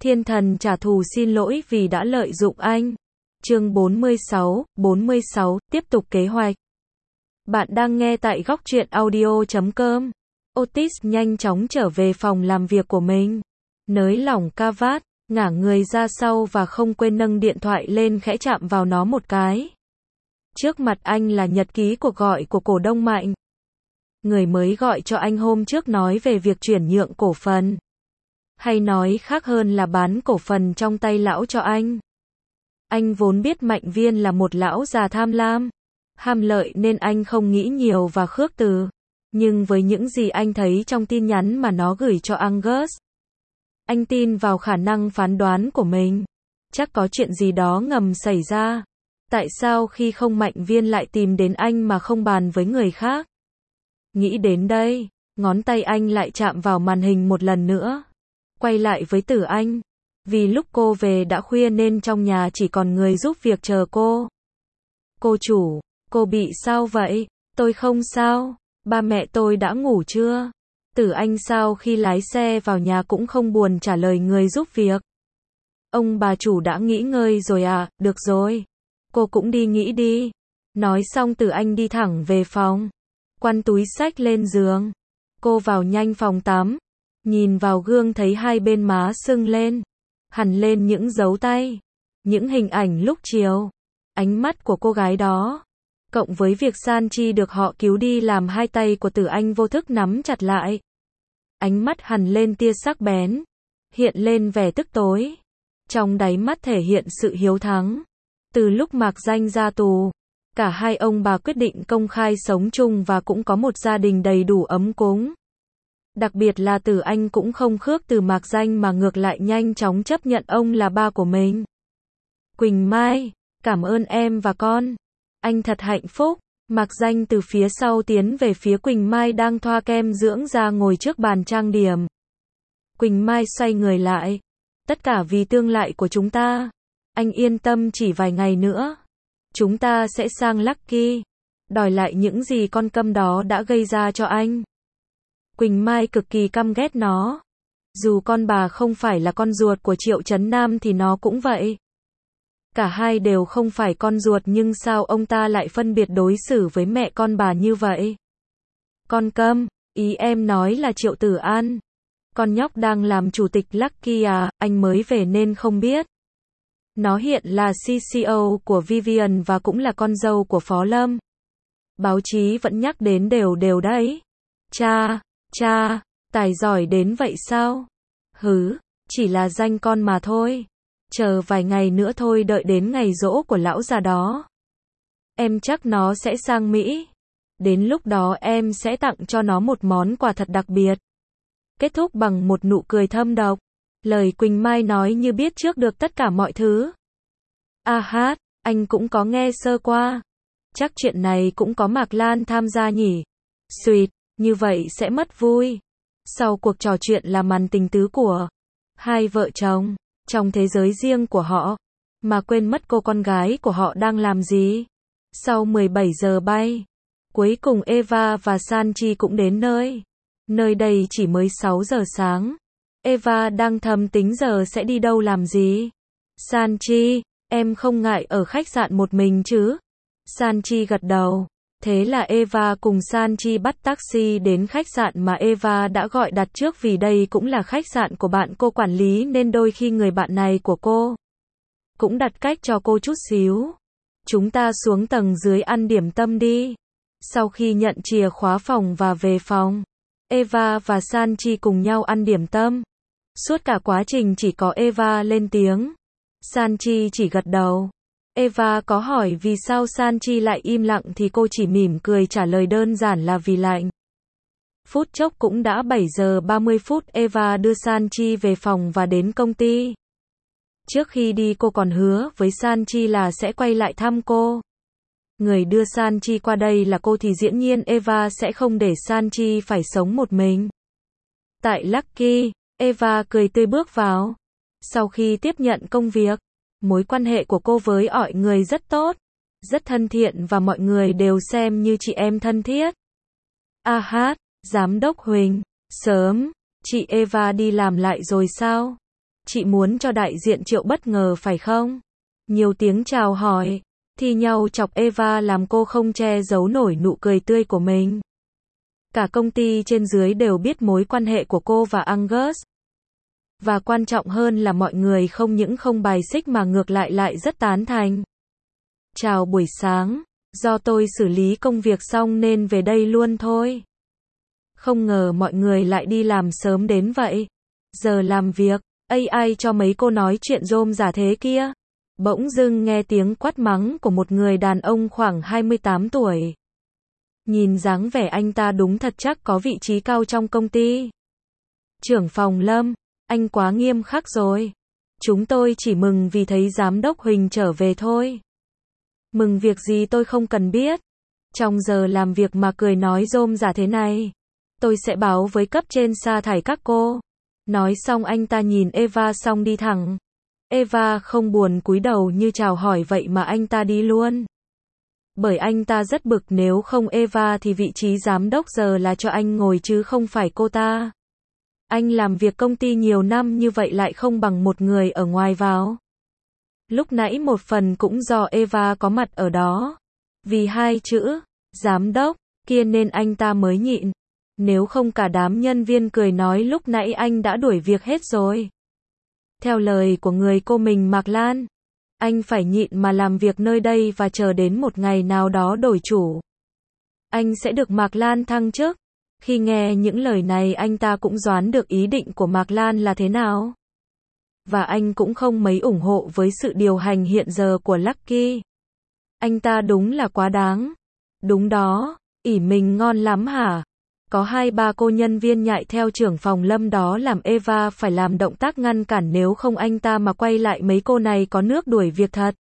Thiên thần trả thù xin lỗi vì đã lợi dụng anh. Chương 46, tiếp tục kế hoạch. Bạn đang nghe tại góc truyện audio.com. Otis nhanh chóng trở về phòng làm việc của mình. Nới lỏng ca vát, ngả người ra sau và không quên nâng điện thoại lên khẽ chạm vào nó một cái. Trước mặt anh là nhật ký cuộc gọi của cổ đông Mạnh. Người mới gọi cho anh hôm trước nói về việc chuyển nhượng cổ phần. Hay nói khác hơn là bán cổ phần trong tay lão cho anh. Anh vốn biết Mạnh Viên là một lão già tham lam, ham lợi nên anh không nghĩ nhiều và khước từ. Nhưng với những gì anh thấy trong tin nhắn mà nó gửi cho Angus, anh tin vào khả năng phán đoán của mình. Chắc có chuyện gì đó ngầm xảy ra. Tại sao khi không Mạnh Viên lại tìm đến anh mà không bàn với người khác? Nghĩ đến đây, ngón tay anh lại chạm vào màn hình một lần nữa. Quay lại với Tử Anh. Vì lúc cô về đã khuya nên trong nhà chỉ còn người giúp việc chờ cô. Cô chủ, cô bị sao vậy? Tôi không sao. Ba mẹ tôi đã ngủ chưa? Tử Anh sau khi lái xe vào nhà cũng không buồn trả lời người giúp việc. Ông bà chủ đã nghỉ ngơi rồi à? Được rồi. Cô cũng đi nghỉ đi. Nói xong Tử Anh đi thẳng về phòng. Quăng túi xách lên giường. Cô vào nhanh phòng tắm. Nhìn vào gương thấy hai bên má sưng lên. Hằn lên những dấu tay. Những hình ảnh lúc chiều. Ánh mắt của cô gái đó. Cộng với việc Sanchi được họ cứu đi làm hai tay của Tử Anh vô thức nắm chặt lại. Ánh mắt hằn lên tia sắc bén. Hiện lên vẻ tức tối. Trong đáy mắt thể hiện sự hiếu thắng. Từ lúc Mạc Danh ra tù, cả hai ông bà quyết định công khai sống chung và cũng có một gia đình đầy đủ ấm cúng. Đặc biệt là Tử Anh cũng không khước từ Mạc Danh mà ngược lại nhanh chóng chấp nhận ông là ba của mình. Quỳnh Mai, cảm ơn em và con. Anh thật hạnh phúc. Mạc Danh từ phía sau tiến về phía Quỳnh Mai đang thoa kem dưỡng da ngồi trước bàn trang điểm. Quỳnh Mai xoay người lại. Tất cả vì tương lai của chúng ta. Anh yên tâm, chỉ vài ngày nữa. Chúng ta sẽ sang Lucky. Đòi lại những gì con câm đó đã gây ra cho anh. Quỳnh Mai cực kỳ căm ghét nó. Dù con bà không phải là con ruột của Triệu Chấn Nam thì nó cũng vậy. Cả hai đều không phải con ruột nhưng sao ông ta lại phân biệt đối xử với mẹ con bà như vậy? Con câm, ý em nói là Triệu Tử An. Con nhóc đang làm chủ tịch Lucky à, anh mới về nên không biết. Nó hiện là CCO của Vivian và cũng là con dâu của Phó Lâm. Báo chí vẫn nhắc đến đều đều đấy. Cha, tài giỏi đến vậy sao? Hứ, chỉ là danh con mà thôi. Chờ vài ngày nữa thôi, đợi đến ngày giỗ của lão già đó. Em chắc nó sẽ sang Mỹ. Đến lúc đó em sẽ tặng cho nó một món quà thật đặc biệt. Kết thúc bằng một nụ cười thâm độc. Lời Quỳnh Mai nói như biết trước được tất cả mọi thứ. Anh cũng có nghe sơ qua. Chắc chuyện này cũng có Mạc Lan tham gia nhỉ? Xuyệt, như vậy sẽ mất vui. Sau cuộc trò chuyện là màn tình tứ của hai vợ chồng, trong thế giới riêng của họ, mà quên mất cô con gái của họ đang làm gì. Sau 17 giờ bay, cuối cùng Eva và Sanchi cũng đến nơi. Nơi đây chỉ mới 6 giờ sáng. Eva đang thầm tính giờ sẽ đi đâu làm gì. Sanchi, em không ngại ở khách sạn một mình chứ? Sanchi gật đầu. Thế là Eva cùng Sanchi bắt taxi đến khách sạn mà Eva đã gọi đặt trước, vì đây cũng là khách sạn của bạn cô quản lý nên đôi khi người bạn này của cô cũng đặt cách cho cô chút xíu. Chúng ta xuống tầng dưới ăn điểm tâm đi. Sau khi nhận chìa khóa phòng và về phòng, Eva và Sanchi cùng nhau ăn điểm tâm. Suốt cả quá trình chỉ có Eva lên tiếng. Sanchi chỉ gật đầu. Eva có hỏi vì sao Sanchi lại im lặng thì cô chỉ mỉm cười trả lời đơn giản là vì lạnh. Phút chốc cũng đã 7 giờ 30 phút, Eva đưa Sanchi về phòng và đến công ty. Trước khi đi cô còn hứa với Sanchi là sẽ quay lại thăm cô. Người đưa Sanchi qua đây là cô thì dĩ nhiên Eva sẽ không để Sanchi phải sống một mình. Tại Lucky, Eva cười tươi bước vào. Sau khi tiếp nhận công việc, mối quan hệ của cô với mọi người rất tốt, rất thân thiện và mọi người đều xem như chị em thân thiết. Giám đốc Huỳnh, sớm, chị Eva đi làm lại rồi sao? Chị muốn cho đại diện Triệu bất ngờ phải không? Nhiều tiếng chào hỏi, thi nhau chọc Eva làm cô không che giấu nổi nụ cười tươi của mình. Cả công ty trên dưới đều biết mối quan hệ của cô và Angus. Và quan trọng hơn là mọi người không những không bài xích mà ngược lại rất tán thành. Chào buổi sáng, do tôi xử lý công việc xong nên về đây luôn thôi. Không ngờ mọi người lại đi làm sớm đến vậy. Giờ làm việc, ai cho mấy cô nói chuyện rôm rả thế kia. Bỗng dưng nghe tiếng quát mắng của một người đàn ông khoảng 28 tuổi. Nhìn dáng vẻ anh ta đúng thật chắc có vị trí cao trong công ty. Trưởng phòng Lâm, anh quá nghiêm khắc rồi. Chúng tôi chỉ mừng vì thấy giám đốc Huỳnh trở về thôi. Mừng việc gì tôi không cần biết. Trong giờ làm việc mà cười nói rôm rả thế này. Tôi sẽ báo với cấp trên sa thải các cô. Nói xong anh ta nhìn Eva xong đi thẳng. Eva không buồn cúi đầu như chào hỏi vậy mà anh ta đi luôn. Bởi anh ta rất bực, nếu không Eva thì vị trí giám đốc giờ là cho anh ngồi chứ không phải cô ta. Anh làm việc công ty nhiều năm như vậy lại không bằng một người ở ngoài vào. Lúc nãy một phần cũng do Eva có mặt ở đó. Vì hai chữ, giám đốc, kia nên anh ta mới nhịn. Nếu không cả đám nhân viên cười nói lúc nãy anh đã đuổi việc hết rồi. Theo lời của người cô mình Mạc Lan, anh phải nhịn mà làm việc nơi đây và chờ đến một ngày nào đó đổi chủ. Anh sẽ được Mạc Lan thăng chức. Khi nghe những lời này anh ta cũng đoán được ý định của Mạc Lan là thế nào. Và anh cũng không mấy ủng hộ với sự điều hành hiện giờ của Lucky. Anh ta đúng là quá đáng. Đúng đó, ỷ mình ngon lắm hả? Có 2-3 cô nhân viên nhại theo trưởng phòng Lâm đó làm Eva phải làm động tác ngăn cản, nếu không anh ta mà quay lại mấy cô này có nước đuổi việc thật.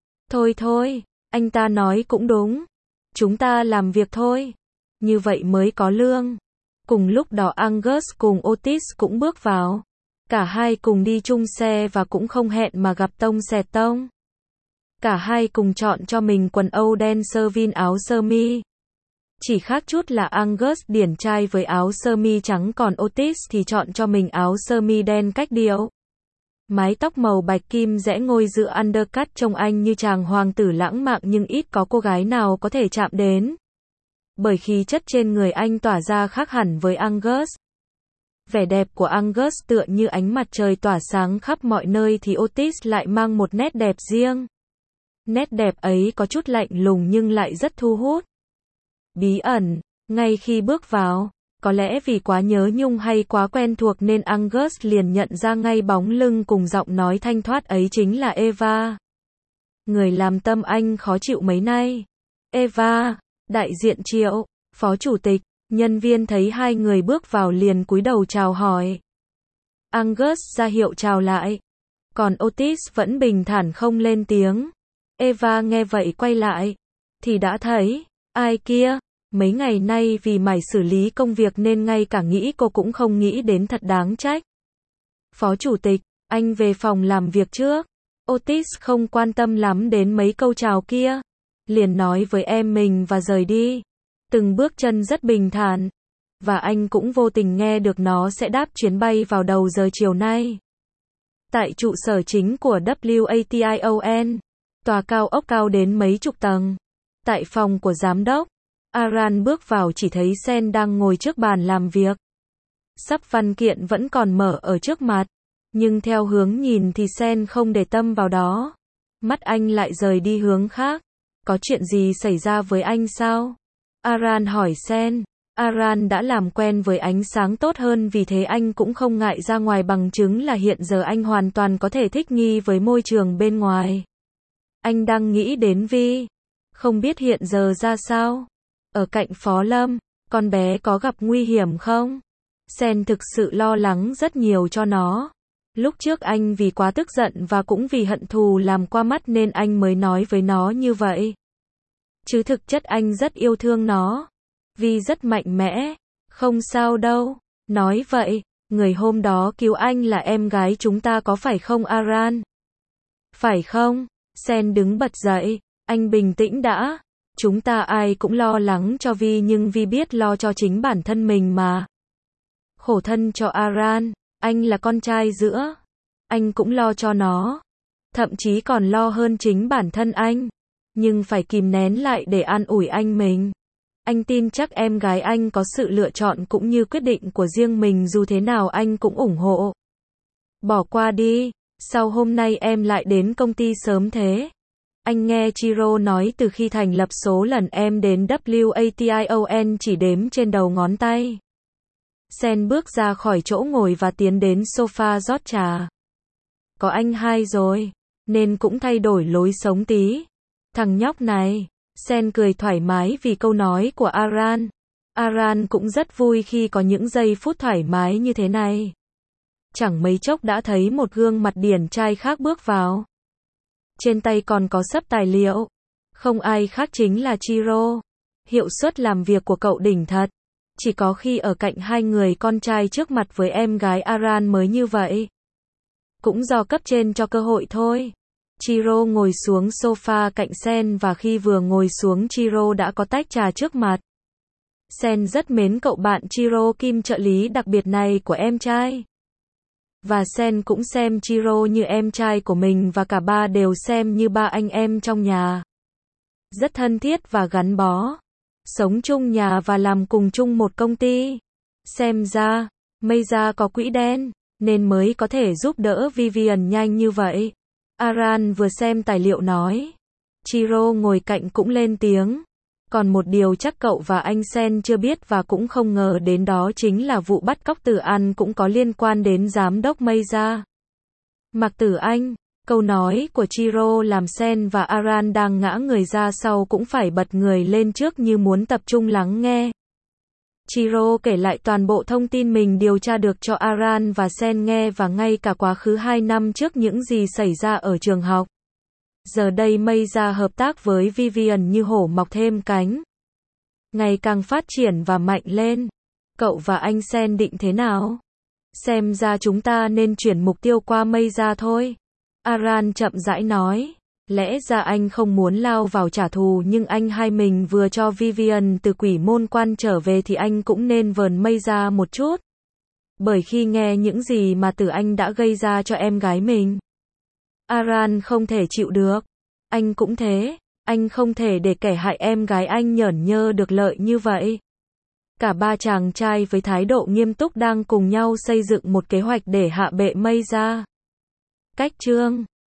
Thôi, anh ta nói cũng đúng. Chúng ta làm việc thôi. Như vậy mới có lương. Cùng lúc đó Angus cùng Otis cũng bước vào. Cả hai cùng đi chung xe và cũng không hẹn mà gặp tông xẹt tông. Cả hai cùng chọn cho mình quần âu đen sơ vin áo sơ mi. Chỉ khác chút là Angus điển trai với áo sơ mi trắng, còn Otis thì chọn cho mình áo sơ mi đen cách điệu. Mái tóc màu bạch kim rẽ ngôi giữa undercut, trông anh như chàng hoàng tử lãng mạn nhưng ít có cô gái nào có thể chạm đến. Bởi khí chất trên người anh tỏa ra khác hẳn với Angus. Vẻ đẹp của Angus tựa như ánh mặt trời tỏa sáng khắp mọi nơi thì Otis lại mang một nét đẹp riêng. Nét đẹp ấy có chút lạnh lùng nhưng lại rất thu hút. Bí ẩn, ngay khi bước vào, có lẽ vì quá nhớ nhung hay quá quen thuộc nên Angus liền nhận ra ngay bóng lưng cùng giọng nói thanh thoát ấy chính là Eva. Người làm tâm anh khó chịu mấy nay. Eva, đại diện Triệu, phó chủ tịch, nhân viên thấy hai người bước vào liền cúi đầu chào hỏi. Angus ra hiệu chào lại. Còn Otis vẫn bình thản không lên tiếng. Eva nghe vậy quay lại. Thì đã thấy, ai kia? Mấy ngày nay vì mải xử lý công việc nên ngay cả nghĩ cô cũng không nghĩ đến, thật đáng trách. Phó chủ tịch, anh về phòng làm việc trước. Otis không quan tâm lắm đến mấy câu chào kia. Liền nói với em mình và rời đi. Từng bước chân rất bình thản. Và anh cũng vô tình nghe được nó sẽ đáp chuyến bay vào đầu giờ chiều nay. Tại trụ sở chính của WATION, tòa cao ốc cao đến mấy chục tầng. Tại phòng của giám đốc, Aran bước vào chỉ thấy Sen đang ngồi trước bàn làm việc. Sắp văn kiện vẫn còn mở ở trước mặt, nhưng theo hướng nhìn thì Sen không để tâm vào đó. Mắt anh lại rời đi hướng khác. Có chuyện gì xảy ra với anh sao? Aran hỏi Sen. Aran đã làm quen với ánh sáng tốt hơn, vì thế anh cũng không ngại ra ngoài, bằng chứng là hiện giờ anh hoàn toàn có thể thích nghi với môi trường bên ngoài. Anh đang nghĩ đến Vi. Không biết hiện giờ ra sao? Ở cạnh Phó Lâm, con bé có gặp nguy hiểm không? Sen thực sự lo lắng rất nhiều cho nó. Lúc trước anh vì quá tức giận và cũng vì hận thù làm qua mắt nên anh mới nói với nó như vậy. Chứ thực chất anh rất yêu thương nó. Vi rất mạnh mẽ. Không sao đâu. Nói vậy, người hôm đó cứu anh là em gái chúng ta có phải không Aran? Phải không? Sen đứng bật dậy. Anh bình tĩnh đã. Chúng ta ai cũng lo lắng cho Vi nhưng Vi biết lo cho chính bản thân mình mà. Khổ thân cho Aran. Anh là con trai giữa. Anh cũng lo cho nó. Thậm chí còn lo hơn chính bản thân anh. Nhưng phải kìm nén lại để an ủi anh mình. Anh tin chắc em gái anh có sự lựa chọn cũng như quyết định của riêng mình, dù thế nào anh cũng ủng hộ. Bỏ qua đi, sao hôm nay em lại đến công ty sớm thế? Anh nghe Chiro nói từ khi thành lập số lần em đến WATION chỉ đếm trên đầu ngón tay. Sen bước ra khỏi chỗ ngồi và tiến đến sofa rót trà. Có anh hai rồi, nên cũng thay đổi lối sống tí. Thằng nhóc này. Sen cười thoải mái vì câu nói của Aran. Aran cũng rất vui khi có những giây phút thoải mái như thế này. Chẳng mấy chốc đã thấy một gương mặt điển trai khác bước vào. Trên tay còn có sấp tài liệu. Không ai khác chính là Chiro. Hiệu suất làm việc của cậu đỉnh thật. Chỉ có khi ở cạnh hai người con trai trước mặt với em gái Aran mới như vậy. Cũng do cấp trên cho cơ hội thôi. Chiro ngồi xuống sofa cạnh Sen và khi vừa ngồi xuống Chiro đã có tách trà trước mặt. Sen rất mến cậu bạn Chiro Kim, trợ lý đặc biệt này của em trai. Và Sen cũng xem Chiro như em trai của mình và cả ba đều xem như ba anh em trong nhà. Rất thân thiết và gắn bó. Sống chung nhà và làm cùng chung một công ty. Xem ra, Meiza có quỹ đen, nên mới có thể giúp đỡ Vivian nhanh như vậy. Aran vừa xem tài liệu nói. Chiro ngồi cạnh cũng lên tiếng. Còn một điều chắc cậu và anh Sen chưa biết và cũng không ngờ đến, đó chính là vụ bắt cóc Tử An cũng có liên quan đến giám đốc Meiza. Mạc Tử Anh. Câu nói của Chiro làm Sen và Aran đang ngã người ra sau cũng phải bật người lên trước như muốn tập trung lắng nghe. Chiro kể lại toàn bộ thông tin mình điều tra được cho Aran và Sen nghe, và ngay cả quá khứ 2 năm trước những gì xảy ra ở trường học. Giờ đây Meiza hợp tác với Vivian như hổ mọc thêm cánh. Ngày càng phát triển và mạnh lên. Cậu và anh Sen định thế nào? Xem ra chúng ta nên chuyển mục tiêu qua Meiza thôi. Aran chậm rãi nói. Lẽ ra anh không muốn lao vào trả thù, nhưng anh hai mình vừa cho Vivian từ quỷ môn quan trở về thì anh cũng nên vờn Meiza một chút. Bởi khi nghe những gì mà Tử Anh đã gây ra cho em gái mình, Aran không thể chịu được. Anh cũng thế, anh không thể để kẻ hại em gái anh nhởn nhơ được lợi như vậy. Cả ba chàng trai với thái độ nghiêm túc đang cùng nhau xây dựng một kế hoạch để hạ bệ Meiza. Cách chương